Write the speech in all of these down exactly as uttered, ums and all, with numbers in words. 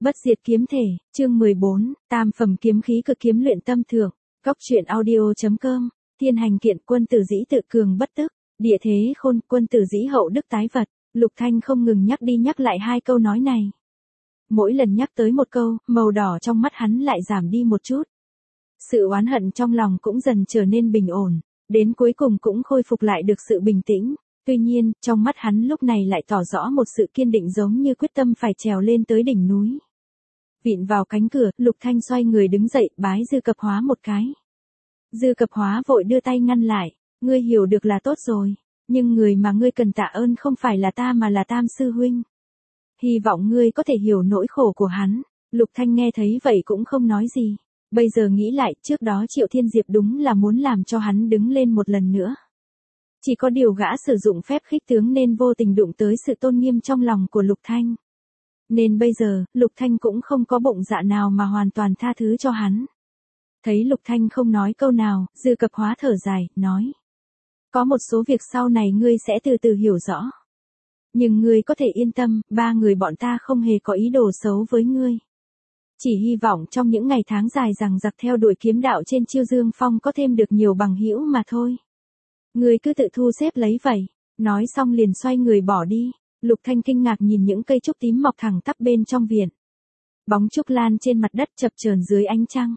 Bất diệt kiếm thể, chương mười bốn, tam phẩm kiếm khí cực kiếm luyện tâm thượng, Cốc truyện audio chấm com, thiên hành kiện quân tử dĩ tự cường bất tức, địa thế khôn quân tử dĩ hậu đức tái vật, Lục Thanh không ngừng nhắc đi nhắc lại hai câu nói này. Mỗi lần nhắc tới một câu, màu đỏ trong mắt hắn lại giảm đi một chút. Sự oán hận trong lòng cũng dần trở nên bình ổn, đến cuối cùng cũng khôi phục lại được sự bình tĩnh. Tuy nhiên, trong mắt hắn lúc này lại tỏ rõ một sự kiên định giống như quyết tâm phải trèo lên tới đỉnh núi. Vịn vào cánh cửa, Lục Thanh xoay người đứng dậy, bái Dư Cập Hóa một cái. Dư Cập Hóa vội đưa tay ngăn lại, ngươi hiểu được là tốt rồi, nhưng người mà ngươi cần tạ ơn không phải là ta mà là Tam sư huynh. Hy vọng ngươi có thể hiểu nỗi khổ của hắn. Lục Thanh nghe thấy vậy cũng không nói gì. Bây giờ nghĩ lại, trước đó Triệu Thiên Diệp đúng là muốn làm cho hắn đứng lên một lần nữa. Chỉ có điều gã sử dụng phép khích tướng nên vô tình đụng tới sự tôn nghiêm trong lòng của Lục Thanh. Nên bây giờ, Lục Thanh cũng không có bụng dạ nào mà hoàn toàn tha thứ cho hắn. Thấy Lục Thanh không nói câu nào, Dư Cập Hóa thở dài, nói. Có một số việc sau này ngươi sẽ từ từ hiểu rõ. Nhưng ngươi có thể yên tâm, ba người bọn ta không hề có ý đồ xấu với ngươi. Chỉ hy vọng trong những ngày tháng dài dằng dặc theo đuổi kiếm đạo trên Chiêu Dương Phong có thêm được nhiều bằng hữu mà thôi. Ngươi cứ tự thu xếp lấy vậy. Nói xong liền xoay người bỏ đi. Lục Thanh kinh ngạc nhìn những cây trúc tím mọc thẳng tắp bên trong viện. Bóng trúc lan trên mặt đất chập chờn dưới ánh trăng.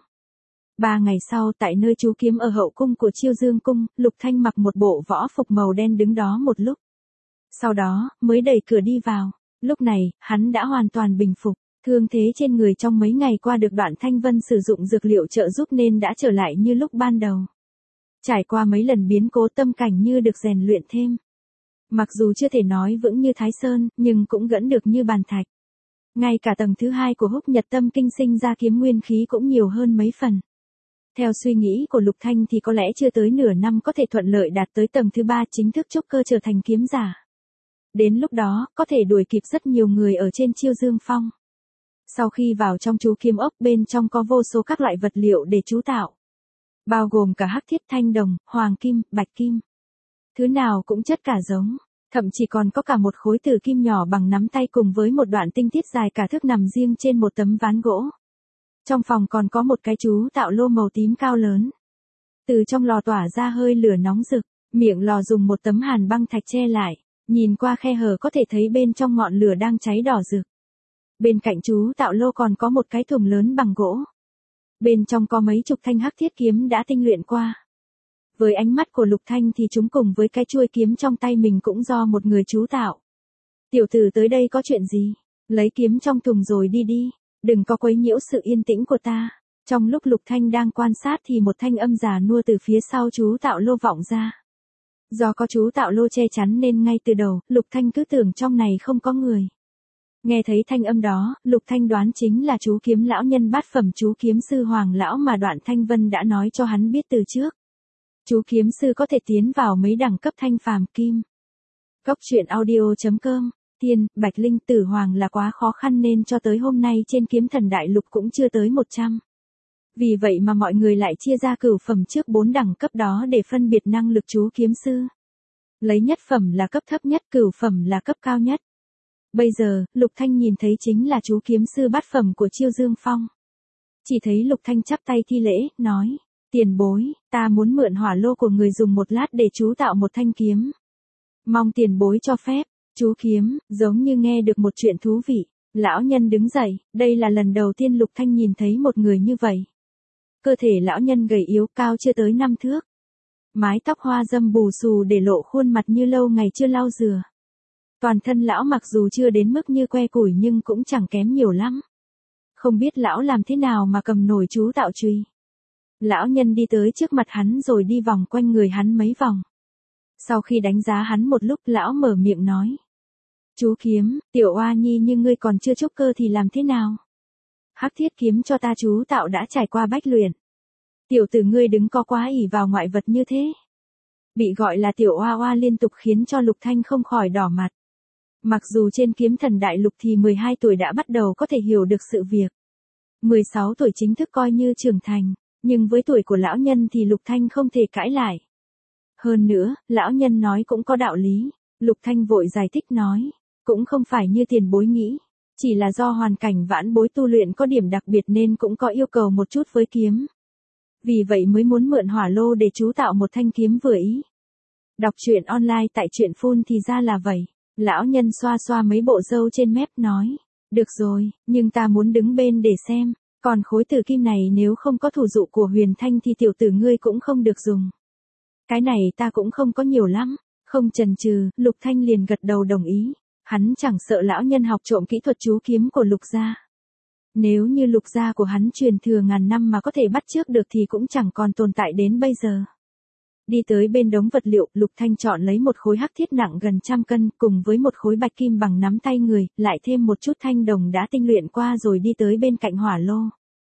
Ba ngày sau tại nơi trú kiếm ở hậu cung của Chiêu Dương Cung, Lục Thanh mặc một bộ võ phục màu đen đứng đó một lúc. Sau đó, mới đẩy cửa đi vào. Lúc này, hắn đã hoàn toàn bình phục. Thương thế trên người trong mấy ngày qua được Đoạn Thanh Vân sử dụng dược liệu trợ giúp nên đã trở lại như lúc ban đầu. Trải qua mấy lần biến cố tâm cảnh như được rèn luyện thêm. Mặc dù chưa thể nói vững như Thái Sơn, nhưng cũng gẫn được như bàn thạch. Ngay cả tầng thứ hai của Húc Nhật Tâm Kinh sinh ra kiếm nguyên khí cũng nhiều hơn mấy phần. Theo suy nghĩ của Lục Thanh thì có lẽ chưa tới nửa năm có thể thuận lợi đạt tới tầng thứ ba chính thức trúc cơ trở thành kiếm giả. Đến lúc đó, có thể đuổi kịp rất nhiều người ở trên Chiêu Dương Phong. Sau khi vào trong chú kiếm ốc bên trong có vô số các loại vật liệu để chú tạo. Bao gồm cả hắc thiết thanh đồng, hoàng kim, bạch kim. Thứ nào cũng chất cả giống. Thậm chí còn có cả một khối tử kim nhỏ bằng nắm tay cùng với một đoạn tinh tiết dài cả thước nằm riêng trên một tấm ván gỗ. Trong phòng còn có một cái chú tạo lô màu tím cao lớn. Từ trong lò tỏa ra hơi lửa nóng rực, miệng lò dùng một tấm hàn băng thạch che lại. Nhìn qua khe hở có thể thấy bên trong ngọn lửa đang cháy đỏ rực. Bên cạnh chú tạo lô còn có một cái thùng lớn bằng gỗ. Bên trong có mấy chục thanh hắc thiết kiếm đã tinh luyện qua. Với ánh mắt của Lục Thanh thì chúng cùng với cái chuôi kiếm trong tay mình cũng do một người chú tạo. Tiểu tử tới đây có chuyện gì? Lấy kiếm trong thùng rồi đi đi. Đừng có quấy nhiễu sự yên tĩnh của ta. Trong lúc Lục Thanh đang quan sát thì một thanh âm già nua từ phía sau chú tạo lô vọng ra. Do có chú tạo lô che chắn nên ngay từ đầu, Lục Thanh cứ tưởng trong này không có người. Nghe thấy thanh âm đó, Lục Thanh đoán chính là chú kiếm lão nhân bát phẩm chú kiếm sư Hoàng lão mà Đoạn Thanh Vân đã nói cho hắn biết từ trước. Chú kiếm sư có thể tiến vào mấy đẳng cấp thanh phàm kim. Cốc truyện audio chấm com, tiên, bạch linh tử hoàng là quá khó khăn nên cho tới hôm nay trên kiếm thần đại lục cũng chưa tới một trăm. Vì vậy mà mọi người lại chia ra cửu phẩm trước bốn đẳng cấp đó để phân biệt năng lực chú kiếm sư. Lấy nhất phẩm là cấp thấp nhất, cửu phẩm là cấp cao nhất. Bây giờ, Lục Thanh nhìn thấy chính là chú kiếm sư bát phẩm của Chiêu Dương Phong. Chỉ thấy Lục Thanh chắp tay thi lễ, nói, tiền bối, ta muốn mượn hỏa lô của người dùng một lát để chú tạo một thanh kiếm. Mong tiền bối cho phép. Chú kiếm, giống như nghe được một chuyện thú vị. Lão nhân đứng dậy, đây là lần đầu tiên Lục Thanh nhìn thấy một người như vậy. Cơ thể lão nhân gầy yếu cao chưa tới năm thước. Mái tóc hoa râm bù xù để lộ khuôn mặt như lâu ngày chưa lau rửa. Toàn thân lão mặc dù chưa đến mức như que củi nhưng cũng chẳng kém nhiều lắm. Không biết lão làm thế nào mà cầm nổi chú tạo chùy. Lão nhân đi tới trước mặt hắn rồi đi vòng quanh người hắn mấy vòng. Sau khi đánh giá hắn một lúc lão mở miệng nói. Chú kiếm, tiểu oa nhi nhưng ngươi còn chưa trúc cơ thì làm thế nào? Hắc thiết kiếm cho ta chú tạo đã trải qua bách luyện. Tiểu tử ngươi đứng có quá ỷ vào ngoại vật như thế. Bị gọi là tiểu oa oa liên tục khiến cho Lục Thanh không khỏi đỏ mặt. Mặc dù trên kiếm thần đại lục thì mười hai tuổi đã bắt đầu có thể hiểu được sự việc. mười sáu tuổi chính thức coi như trưởng thành, nhưng với tuổi của lão nhân thì Lục Thanh không thể cãi lại. Hơn nữa, lão nhân nói cũng có đạo lý. Lục Thanh vội giải thích nói, cũng không phải như tiền bối nghĩ. Chỉ là do hoàn cảnh vãn bối tu luyện có điểm đặc biệt nên cũng có yêu cầu một chút với kiếm. Vì vậy mới muốn mượn hỏa lô để chú tạo một thanh kiếm vừa ý. Đọc truyện online tại truyện phun thì ra là vậy. Lão nhân xoa xoa mấy bộ râu trên mép nói. Được rồi, nhưng ta muốn đứng bên để xem. Còn khối tử kim này nếu không có thủ dụ của Huyền Thanh thì tiểu tử ngươi cũng không được dùng. Cái này ta cũng không có nhiều lắm. Không chần chừ, Lục Thanh liền gật đầu đồng ý. Hắn chẳng sợ lão nhân học trộm kỹ thuật chú kiếm của Lục gia. Nếu như Lục gia của hắn truyền thừa ngàn năm mà có thể bắt chước được thì cũng chẳng còn tồn tại đến bây giờ. Đi tới bên đống vật liệu, Lục Thanh chọn lấy một khối hắc thiết nặng gần trăm cân cùng với một khối bạch kim bằng nắm tay người, lại thêm một chút thanh đồng đã tinh luyện qua rồi đi tới bên cạnh hỏa lô.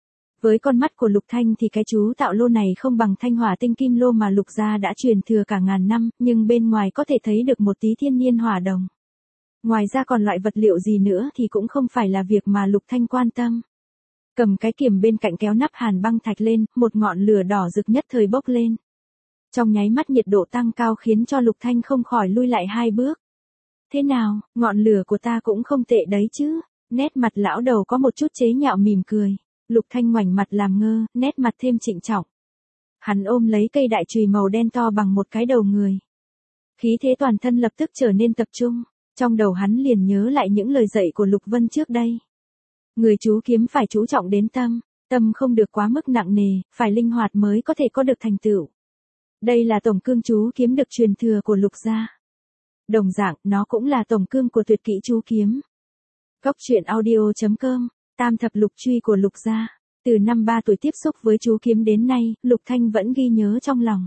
Với con mắt của Lục Thanh thì cái chú tạo lô này không bằng thanh hỏa tinh kim lô mà Lục gia đã truyền thừa cả ngàn năm, nhưng bên ngoài có thể thấy được một tí thiên nhiên hỏa đồng. Ngoài ra còn loại vật liệu gì nữa thì cũng không phải là việc mà Lục Thanh quan tâm. Cầm cái kiềm bên cạnh kéo nắp hàn băng thạch lên, một ngọn lửa đỏ rực nhất thời bốc lên. Trong nháy mắt nhiệt độ tăng cao khiến cho Lục Thanh không khỏi lui lại hai bước. Thế nào, ngọn lửa của ta cũng không tệ đấy chứ? Nét mặt lão đầu có một chút chế nhạo mỉm cười. Lục Thanh ngoảnh mặt làm ngơ, nét mặt thêm trịnh trọng. Hắn ôm lấy cây đại chùy màu đen to bằng một cái đầu người. Khí thế toàn thân lập tức trở nên tập trung. Trong đầu hắn liền nhớ lại những lời dạy của Lục Vân trước đây. Người chú kiếm phải chú trọng đến tâm, tâm không được quá mức nặng nề, phải linh hoạt mới có thể có được thành tựu. Đây là tổng cương chú kiếm được truyền thừa của Lục gia. Đồng dạng, nó cũng là tổng cương của tuyệt kỹ chú kiếm. Góc truyện audio chấm com, tam thập lục truy của Lục gia. Từ năm ba tuổi tiếp xúc với chú kiếm đến nay, Lục Thanh vẫn ghi nhớ trong lòng.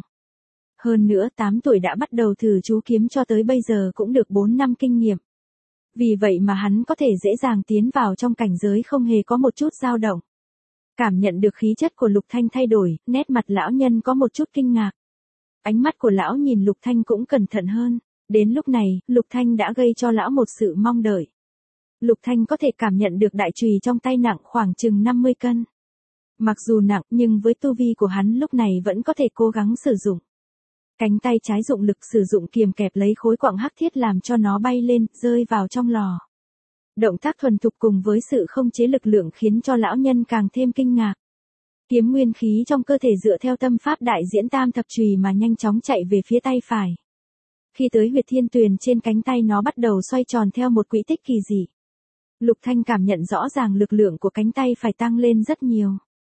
Hơn nữa tám tuổi đã bắt đầu thử chú kiếm cho tới bây giờ cũng được bốn năm kinh nghiệm. Vì vậy mà hắn có thể dễ dàng tiến vào trong cảnh giới không hề có một chút dao động. Cảm nhận được khí chất của Lục Thanh thay đổi, nét mặt lão nhân có một chút kinh ngạc. Ánh mắt của lão nhìn Lục Thanh cũng cẩn thận hơn. Đến lúc này, Lục Thanh đã gây cho lão một sự mong đợi. Lục Thanh có thể cảm nhận được đại chùy trong tay nặng khoảng chừng năm mươi cân. Mặc dù nặng nhưng với tu vi của hắn lúc này vẫn có thể cố gắng sử dụng. Cánh tay trái dụng lực sử dụng kiềm kẹp lấy khối quặng hắc thiết làm cho nó bay lên, rơi vào trong lò. Động tác thuần thục cùng với sự không chế lực lượng khiến cho lão nhân càng thêm kinh ngạc. Kiếm nguyên khí trong cơ thể dựa theo tâm pháp đại diễn tam thập chùy mà nhanh chóng chạy về phía tay phải. Khi tới huyệt thiên tuyền trên cánh tay nó bắt đầu xoay tròn theo một quỹ tích kỳ dị. Lục Thanh cảm nhận rõ ràng lực lượng của cánh tay phải tăng lên rất nhiều.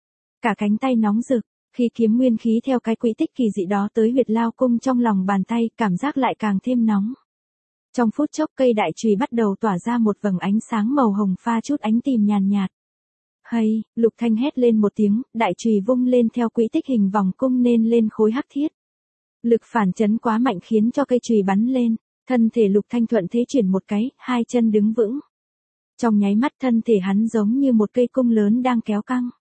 Cả cánh tay nóng rực. Khi kiếm nguyên khí theo cái quỹ tích kỳ dị đó tới huyệt lao cung trong lòng bàn tay, cảm giác lại càng thêm nóng. Trong phút chốc cây đại chùy bắt đầu tỏa ra một vầng ánh sáng màu hồng pha chút ánh tím nhàn nhạt. Hay, Lục Thanh hét lên một tiếng, đại chùy vung lên theo quỹ tích hình vòng cung nên lên khối hắc thiết. Lực phản chấn quá mạnh khiến cho cây chùy bắn lên, thân thể Lục Thanh thuận thế chuyển một cái, hai chân đứng vững. Trong nháy mắt thân thể hắn giống như một cây cung lớn đang kéo căng.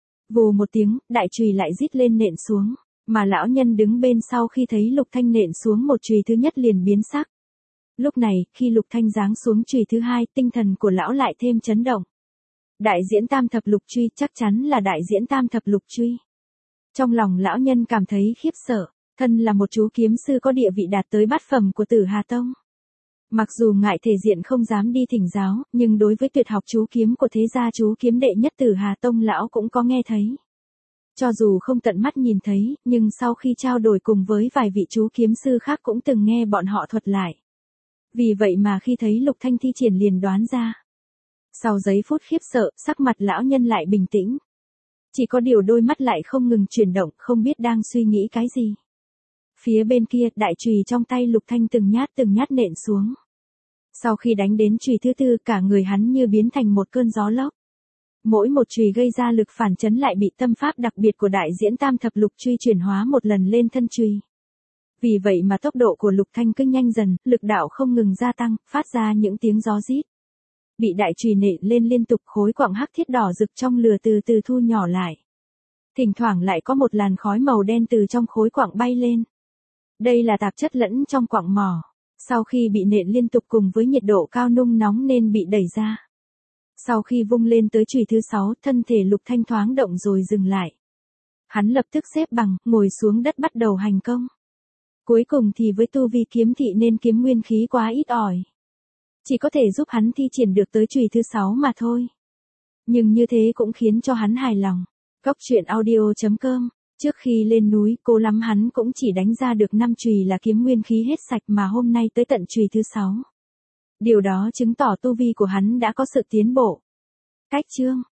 Vù một tiếng, đại chùy lại rít lên nện xuống, mà lão nhân đứng bên sau khi thấy Lục Thanh nện xuống một chùy thứ nhất liền biến sắc. Lúc này, khi Lục Thanh giáng xuống chùy thứ hai, tinh thần của lão lại thêm chấn động. Đại diễn tam thập lục truy chắc chắn là đại diễn tam thập lục truy. Trong lòng lão nhân cảm thấy khiếp sợ, thân là một chú kiếm sư có địa vị đạt tới bát phẩm của Tử Hà Tông. Mặc dù ngại thể diện không dám đi thỉnh giáo, nhưng đối với tuyệt học chú kiếm của thế gia chú kiếm đệ nhất Tử Hà Tông lão cũng có nghe thấy. Cho dù không tận mắt nhìn thấy, nhưng sau khi trao đổi cùng với vài vị chú kiếm sư khác cũng từng nghe bọn họ thuật lại. Vì vậy mà khi thấy Lục Thanh thi triển liền đoán ra. Sau giây phút khiếp sợ, sắc mặt lão nhân lại bình tĩnh. Chỉ có điều đôi mắt lại không ngừng chuyển động, không biết đang suy nghĩ cái gì. Phía bên kia, đại chùy trong tay Lục Thanh từng nhát từng nhát nện xuống. Sau khi đánh đến chùy thứ tư, cả người hắn như biến thành một cơn gió lốc. Mỗi một chùy gây ra lực phản chấn lại bị tâm pháp đặc biệt của đại diễn tam thập lục truy chuyển hóa một lần lên thân chùy. Vì vậy mà tốc độ của Lục Thanh cứ nhanh dần, lực đạo không ngừng gia tăng, phát ra những tiếng gió rít. Bị đại chùy nện lên liên tục, khối quặng hắc thiết đỏ rực trong lửa từ từ thu nhỏ lại. Thỉnh thoảng lại có một làn khói màu đen từ trong khối quặng bay lên. Đây là tạp chất lẫn trong quặng mỏ. Sau khi bị nện liên tục cùng với nhiệt độ cao nung nóng nên bị đẩy ra. Sau khi vung lên tới chùy thứ sáu, thân thể Lục Thanh thoáng động rồi dừng lại. Hắn lập tức xếp bằng, ngồi xuống đất bắt đầu hành công. Cuối cùng thì với tu vi kiếm thị nên kiếm nguyên khí quá ít ỏi. chỉ có thể giúp hắn thi triển được tới chùy thứ sáu mà thôi. Nhưng như thế cũng khiến cho hắn hài lòng. Góc truyện audio chấm com. Trước khi lên núi, cố lắm hắn cũng chỉ đánh ra được năm chùy là kiếm nguyên khí hết sạch mà hôm nay tới tận chùy thứ sáu. Điều đó chứng tỏ tu vi của hắn đã có sự tiến bộ. Cách chương